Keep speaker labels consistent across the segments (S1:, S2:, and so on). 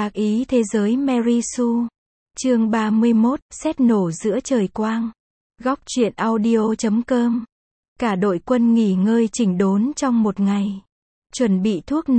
S1: Ác ý thế giới Mary Sue. Chương 31, sét nổ giữa trời quang. Góc truyện audio.com. Cả đội quân nghỉ ngơi chỉnh đốn trong một ngày. Chuẩn bị thuốc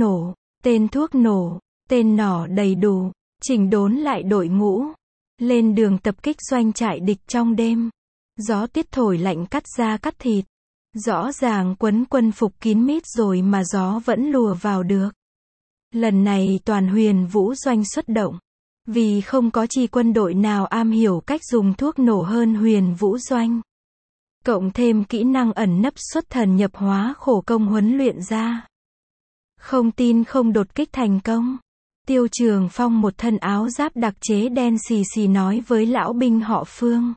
S1: nổ, tên nỏ đầy đủ, chỉnh đốn lại đội ngũ. Lên đường tập kích doanh trại địch trong đêm. Gió tiết thổi lạnh cắt da cắt thịt. Rõ ràng quấn quân phục kín mít rồi mà gió vẫn lùa vào được. Lần này toàn Huyền Vũ Doanh xuất động. Vì không có chi quân đội nào am hiểu cách dùng thuốc nổ hơn Huyền Vũ Doanh. Cộng thêm kỹ năng ẩn nấp xuất thần nhập hóa khổ công huấn luyện ra. Không tin không đột kích thành công. Tiêu Trường Phong một thân áo giáp đặc chế đen xì xì nói với lão binh họ Phương.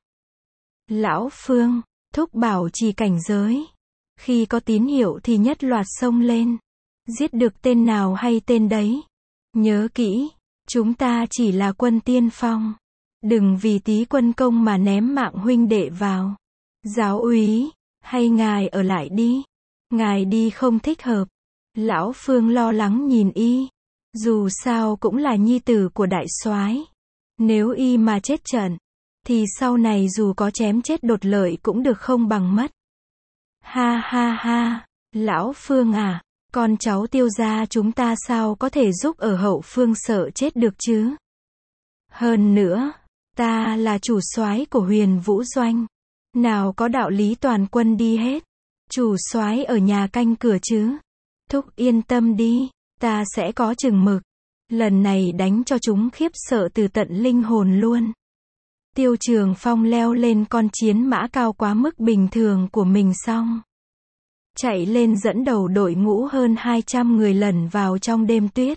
S1: Lão Phương, thúc bảo trì cảnh giới. Khi có tín hiệu thì nhất loạt xông lên. Giết được tên nào hay tên đấy. Nhớ kỹ, chúng ta chỉ là quân tiên phong. Đừng vì tí quân công mà ném mạng huynh đệ vào. Giáo úy, hay ngài ở lại đi. Ngài đi không thích hợp. Lão Phương lo lắng nhìn y. Dù sao cũng là nhi tử của đại soái. Nếu y mà chết trận, thì sau này dù có chém chết đột lợi cũng được không bằng mất. Ha ha ha, lão Phương à, con cháu Tiêu gia chúng ta sao có thể giúp ở hậu phương sợ chết được chứ? Hơn nữa, ta là chủ soái của Huyền Vũ Doanh. Nào có đạo lý toàn quân đi hết. Chủ soái ở nhà canh cửa chứ. Thúc yên tâm đi, ta sẽ có chừng mực. Lần này đánh cho chúng khiếp sợ từ tận linh hồn luôn. Tiêu Trường Phong leo lên con chiến mã cao quá mức bình thường của mình xong. Chạy lên dẫn đầu đội ngũ hơn 200 người lẩn vào trong đêm tuyết.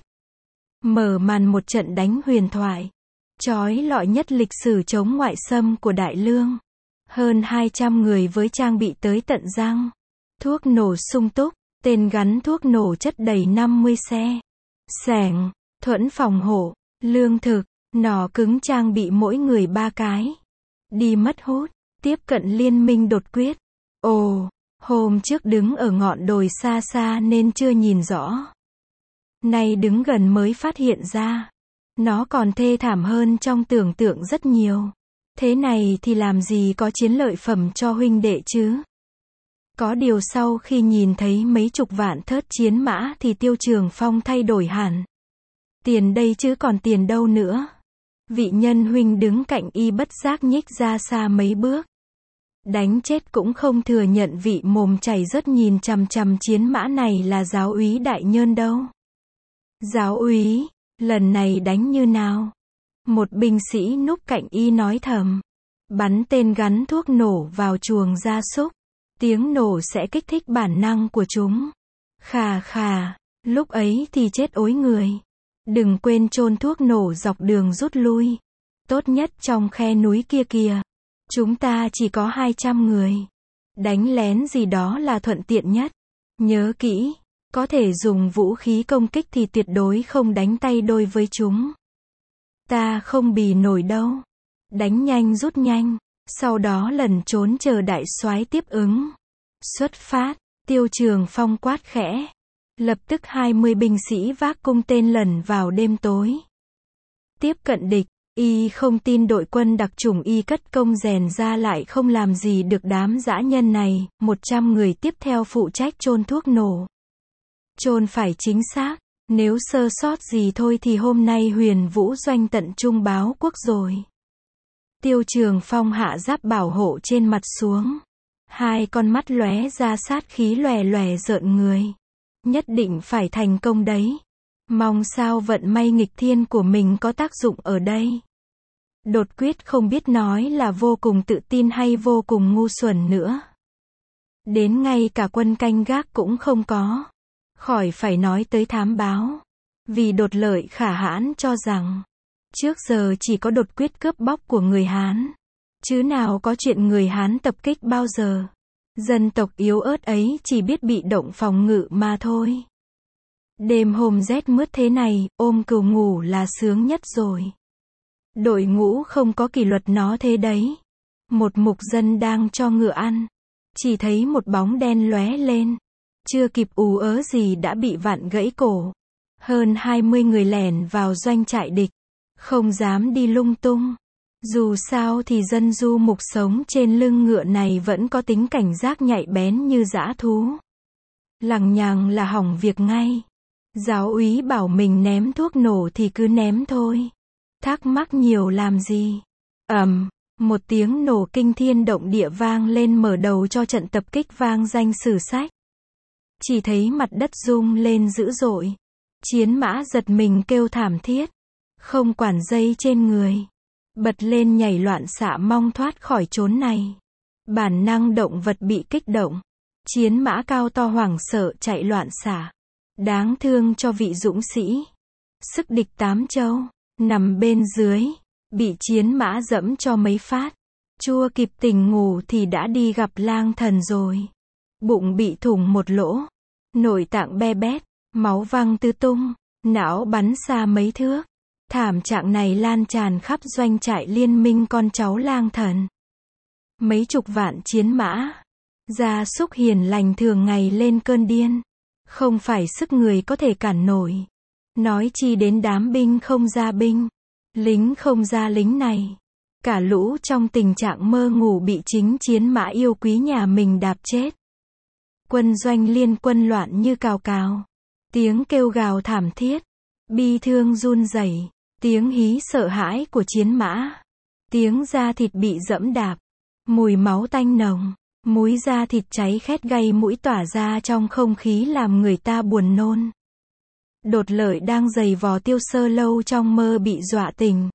S1: Mở màn một trận đánh huyền thoại. Chói lọi nhất lịch sử chống ngoại xâm của Đại Lương. Hơn 200 người với trang bị tới tận răng. Thuốc nổ sung túc, tên gắn thuốc nổ chất đầy 50 xe. Xẻng, thuẫn phòng hộ, lương thực, nỏ cứng trang bị mỗi người 3 cái. Đi mất hút, tiếp cận liên minh đột quyết. Ồ, hôm trước đứng ở ngọn đồi xa xa nên chưa nhìn rõ. Nay đứng gần mới phát hiện ra. Nó còn thê thảm hơn trong tưởng tượng rất nhiều. Thế này thì làm gì có chiến lợi phẩm cho huynh đệ chứ? Có điều sau khi nhìn thấy mấy chục vạn thớt chiến mã thì Tiêu Trường Phong thay đổi hẳn. Tiền đây chứ còn tiền đâu nữa. Vị nhân huynh đứng cạnh y bất giác nhích ra xa mấy bước. Đánh chết cũng không thừa nhận vị mồm chảy rớt nhìn chằm chằm chiến mã này là giáo úy Đại Nhơn đâu. Giáo úy, lần này đánh như nào? Một binh sĩ núp cạnh y nói thầm. Bắn tên gắn thuốc nổ vào chuồng gia súc. Tiếng nổ sẽ kích thích bản năng của chúng. Khà khà, lúc ấy thì chết ối người. Đừng quên chôn thuốc nổ dọc đường rút lui. Tốt nhất trong khe núi kia kìa. Chúng ta chỉ có 200 người. Đánh lén gì đó là thuận tiện nhất. Nhớ kỹ, có thể dùng vũ khí công kích thì tuyệt đối không đánh tay đôi với chúng. Ta không bì nổi đâu. Đánh nhanh rút nhanh. Sau đó lẩn trốn chờ đại soái tiếp ứng. Xuất phát, Tiêu Trường Phong quát khẽ. Lập tức 20 binh sĩ vác cung tên lẩn vào đêm tối. Tiếp cận địch, y không tin đội quân đặc chủng y cất công rèn ra lại không làm gì được đám dã nhân này. 100 người tiếp theo phụ trách chôn thuốc nổ. Chôn phải chính xác, nếu sơ sót gì thôi thì hôm nay Huyền Vũ Doanh tận trung báo quốc rồi. Tiêu Trường Phong hạ giáp bảo hộ trên mặt xuống. Hai con mắt lóe ra sát khí lòe lòe rợn người. Nhất định phải thành công đấy. Mong sao vận may nghịch thiên của mình có tác dụng ở đây. Đột quyết không biết nói là vô cùng tự tin hay vô cùng ngu xuẩn nữa. Đến ngay cả quân canh gác cũng không có. Khỏi phải nói tới thám báo. Vì đột lợi khả hãn cho rằng trước giờ chỉ có đột quyết cướp bóc của người Hán. Chứ nào có chuyện người Hán tập kích bao giờ. Dân tộc yếu ớt ấy chỉ biết bị động phòng ngự mà thôi. Đêm hôm rét mướt thế này, ôm cừu ngủ là sướng nhất rồi. Đội ngũ không có kỷ luật nó thế đấy. Một mục dân đang cho ngựa ăn. Chỉ thấy một bóng đen lóe lên. Chưa kịp ú ớ gì đã bị vặn gãy cổ. Hơn 20 người lẻn vào doanh trại địch. Không dám đi lung tung. Dù sao thì dân du mục sống trên lưng ngựa này vẫn có tính cảnh giác nhạy bén như dã thú. Lằng nhằng là hỏng việc ngay. Giáo úy bảo mình ném thuốc nổ thì cứ ném thôi. Thắc mắc nhiều làm gì. Một tiếng nổ kinh thiên động địa vang lên mở đầu cho trận tập kích vang danh sử sách. Chỉ thấy mặt đất rung lên dữ dội. Chiến mã giật mình kêu thảm thiết. Không quản dây trên người. Bật lên nhảy loạn xạ mong thoát khỏi chốn này. Bản năng động vật bị kích động. Chiến mã cao to hoảng sợ chạy loạn xạ. Đáng thương cho vị dũng sĩ. Sức địch tám châu. Nằm bên dưới. Bị chiến mã dẫm cho mấy phát. Chưa kịp tỉnh ngủ thì đã đi gặp lang thần rồi. Bụng bị thủng một lỗ. Nội tạng be bét. Máu văng tứ tung. Não bắn xa mấy thước. Thảm trạng này lan tràn khắp doanh trại liên minh con cháu lang thần. Mấy chục vạn chiến mã. Gia súc hiền lành thường ngày lên cơn điên. Không phải sức người có thể cản nổi. Nói chi đến đám binh không ra binh. Lính không ra lính này. Cả lũ trong tình trạng mơ ngủ bị chính chiến mã yêu quý nhà mình đạp chết. Quân doanh liên quân loạn như cào cào. Tiếng kêu gào thảm thiết. Bi thương run rẩy. Tiếng hí sợ hãi của chiến mã. Tiếng da thịt bị dẫm đạp. Mùi máu tanh nồng. Múi da thịt cháy khét gây mũi tỏa ra trong không khí làm người ta buồn nôn. Đột Lợi đang giày vò Tiêu Sơ Lâu trong mơ bị dọa tỉnh.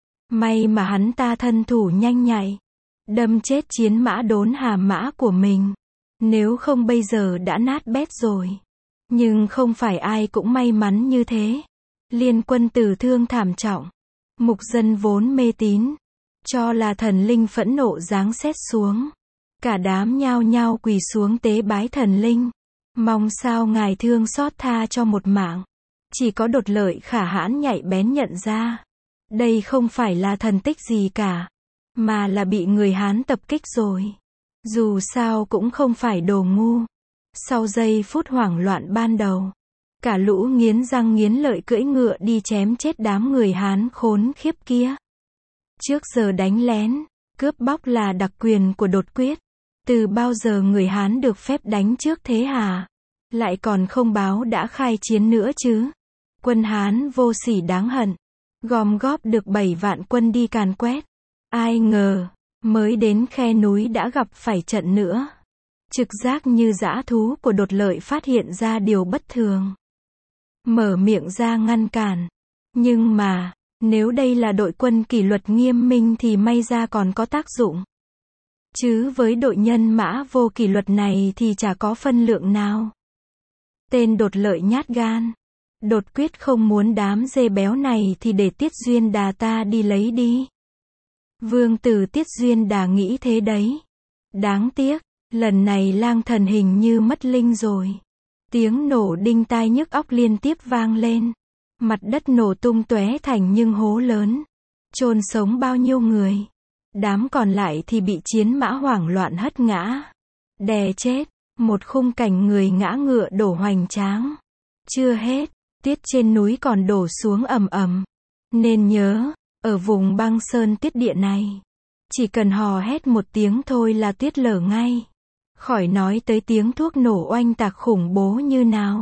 S1: May mà hắn ta thân thủ nhanh nhạy. Đâm chết chiến mã đốn hàm mã của mình. Nếu không bây giờ đã nát bét rồi. Nhưng không phải ai cũng may mắn như thế. Liên quân tử thương thảm trọng. Mục dân vốn mê tín. Cho là thần linh phẫn nộ giáng sét xuống. Cả đám nhao nhao quỳ xuống tế bái thần linh. Mong sao ngài thương xót tha cho một mạng. Chỉ có Đột Lợi khả hãn nhạy bén nhận ra. Đây không phải là thần tích gì cả. Mà là bị người Hán tập kích rồi. Dù sao cũng không phải đồ ngu. Sau giây phút hoảng loạn ban đầu. Cả lũ nghiến răng nghiến lợi cưỡi ngựa đi chém chết đám người Hán khốn khiếp kia. Trước giờ đánh lén, cướp bóc là đặc quyền của Đột Quyết. Từ bao giờ người Hán được phép đánh trước thế hả? Lại còn không báo đã khai chiến nữa chứ. Quân Hán vô sỉ đáng hận. Gom góp được 7 vạn quân đi càn quét. Ai ngờ, mới đến khe núi đã gặp phải trận nữa. Trực giác như dã thú của Đột Lợi phát hiện ra điều bất thường. Mở miệng ra ngăn cản. Nhưng mà, nếu đây là đội quân kỷ luật nghiêm minh thì may ra còn có tác dụng. Chứ với đội nhân mã vô kỷ luật này thì chả có phân lượng nào. Tên Đột Lợi nhát gan. Đột Quyết không muốn đám dê béo này thì để Tiết Duyên Đà ta đi lấy đi. Vương tử Tiết Duyên Đà nghĩ thế đấy. Đáng tiếc, lần này lang thần hình như mất linh rồi. Tiếng nổ đinh tai nhức óc liên tiếp vang lên. Mặt đất nổ tung tóe thành những hố lớn. Chôn sống bao nhiêu người. Đám còn lại thì bị chiến mã hoảng loạn hất ngã. Đè chết. Một khung cảnh người ngã ngựa đổ hoành tráng. Chưa hết, tuyết trên núi còn đổ xuống ầm ầm. Nên nhớ, ở vùng băng sơn tuyết địa này, chỉ cần hò hét một tiếng thôi là tuyết lở ngay. Khỏi nói tới tiếng thuốc nổ oanh tạc khủng bố như nào.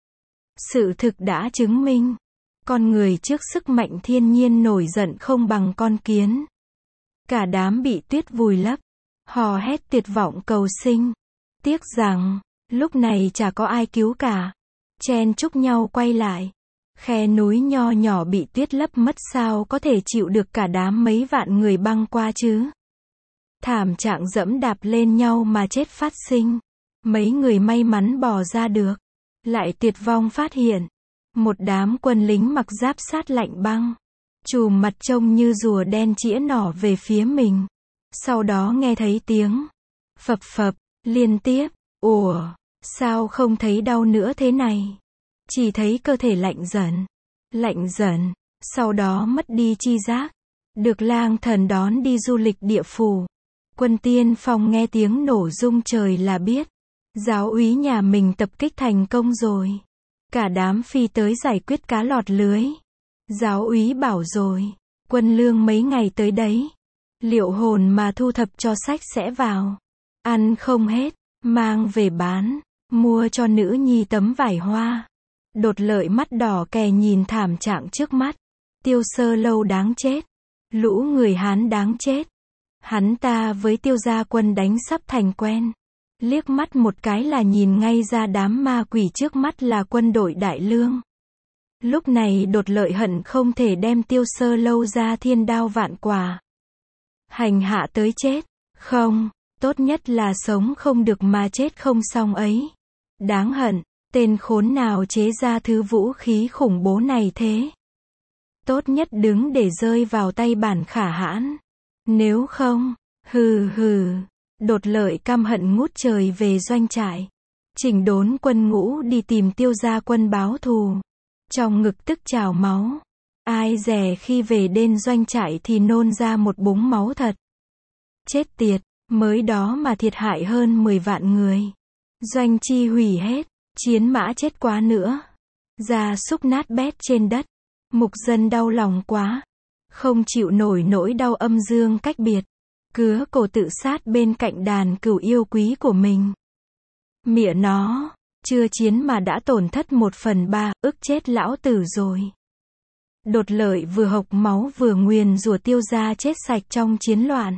S1: Sự thực đã chứng minh, con người trước sức mạnh thiên nhiên nổi giận không bằng con kiến. Cả đám bị tuyết vùi lấp, hò hét tuyệt vọng cầu sinh. Tiếc rằng, lúc này chả có ai cứu cả. Chen chúc nhau quay lại. Khe núi nho nhỏ bị tuyết lấp mất sao có thể chịu được cả đám mấy vạn người băng qua chứ. Thảm trạng dẫm đạp lên nhau mà chết phát sinh. Mấy người may mắn bò ra được. Lại tuyệt vong phát hiện. Một đám quân lính mặc giáp sát lạnh băng. Chùm mặt trông như rùa đen chĩa nỏ về phía mình. Sau đó nghe thấy tiếng phập phập liên tiếp. Ủa, sao không thấy đau nữa thế này? Chỉ thấy cơ thể lạnh dần. Lạnh dần. Sau đó mất đi chi giác. Được lang thần đón đi du lịch địa phủ. Quân tiên phong nghe tiếng nổ rung trời là biết. Giáo úy nhà mình tập kích thành công rồi. Cả đám phi tới giải quyết cá lọt lưới. Giáo úy bảo rồi, quân lương mấy ngày tới đấy. Liệu hồn mà thu thập cho sách sẽ vào. Ăn không hết, mang về bán, mua cho nữ nhi tấm vải hoa. Đột Lợi mắt đỏ kè nhìn thảm trạng trước mắt. Tiêu Sơ Lâu đáng chết. Lũ người Hán đáng chết. Hắn ta với Tiêu gia quân đánh sắp thành quen. Liếc mắt một cái là nhìn ngay ra đám ma quỷ trước mắt là quân đội Đại Lương. Lúc này Đột Lợi hận không thể đem Tiêu Sơ Lâu ra thiên đao vạn quả. Hành hạ tới chết. Không, tốt nhất là sống không được mà chết không xong ấy. Đáng hận, tên khốn nào chế ra thứ vũ khí khủng bố này thế. Tốt nhất đứng để rơi vào tay bản Khả Hãn. Nếu không, hừ hừ. Đột Lợi căm hận ngút trời về doanh trại. Chỉnh đốn quân ngũ đi tìm Tiêu gia quân báo thù. Trong ngực tức trào máu. Ai dè khi về đến doanh trại thì nôn ra một búng máu thật. Chết tiệt, mới đó mà thiệt hại hơn 10 vạn người. Doanh chi hủy hết, chiến mã chết quá nữa. Gia súc nát bét trên đất. Mục dân đau lòng quá. Không chịu nổi nỗi đau âm dương cách biệt. Cứa cổ tự sát bên cạnh đàn cừu yêu quý của mình. Mỉa nó, chưa chiến mà đã tổn thất 1/3, ức chết lão tử rồi. Đột Lợi vừa hộc máu vừa nguyền rủa Tiêu gia chết sạch trong chiến loạn.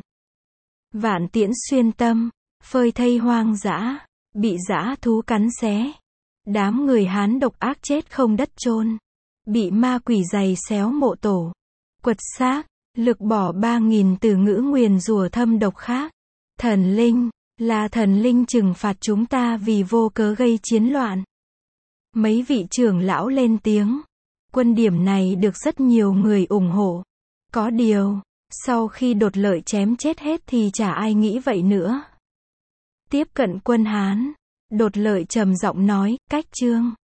S1: Vạn tiễn xuyên tâm, phơi thây hoang dã, bị dã thú cắn xé. Đám người Hán độc ác chết không đất chôn. Bị ma quỷ giày xéo mộ tổ. Quật xác, lực bỏ 3.000 từ ngữ nguyền rủa thâm độc khác. Thần linh, là thần linh trừng phạt chúng ta vì vô cớ gây chiến loạn. Mấy vị trưởng lão lên tiếng. Quân điểm này được rất nhiều người ủng hộ. Có điều, sau khi Đột Lợi chém chết hết thì chả ai nghĩ vậy nữa. Tiếp cận quân Hán, Đột Lợi trầm giọng nói, cách chương.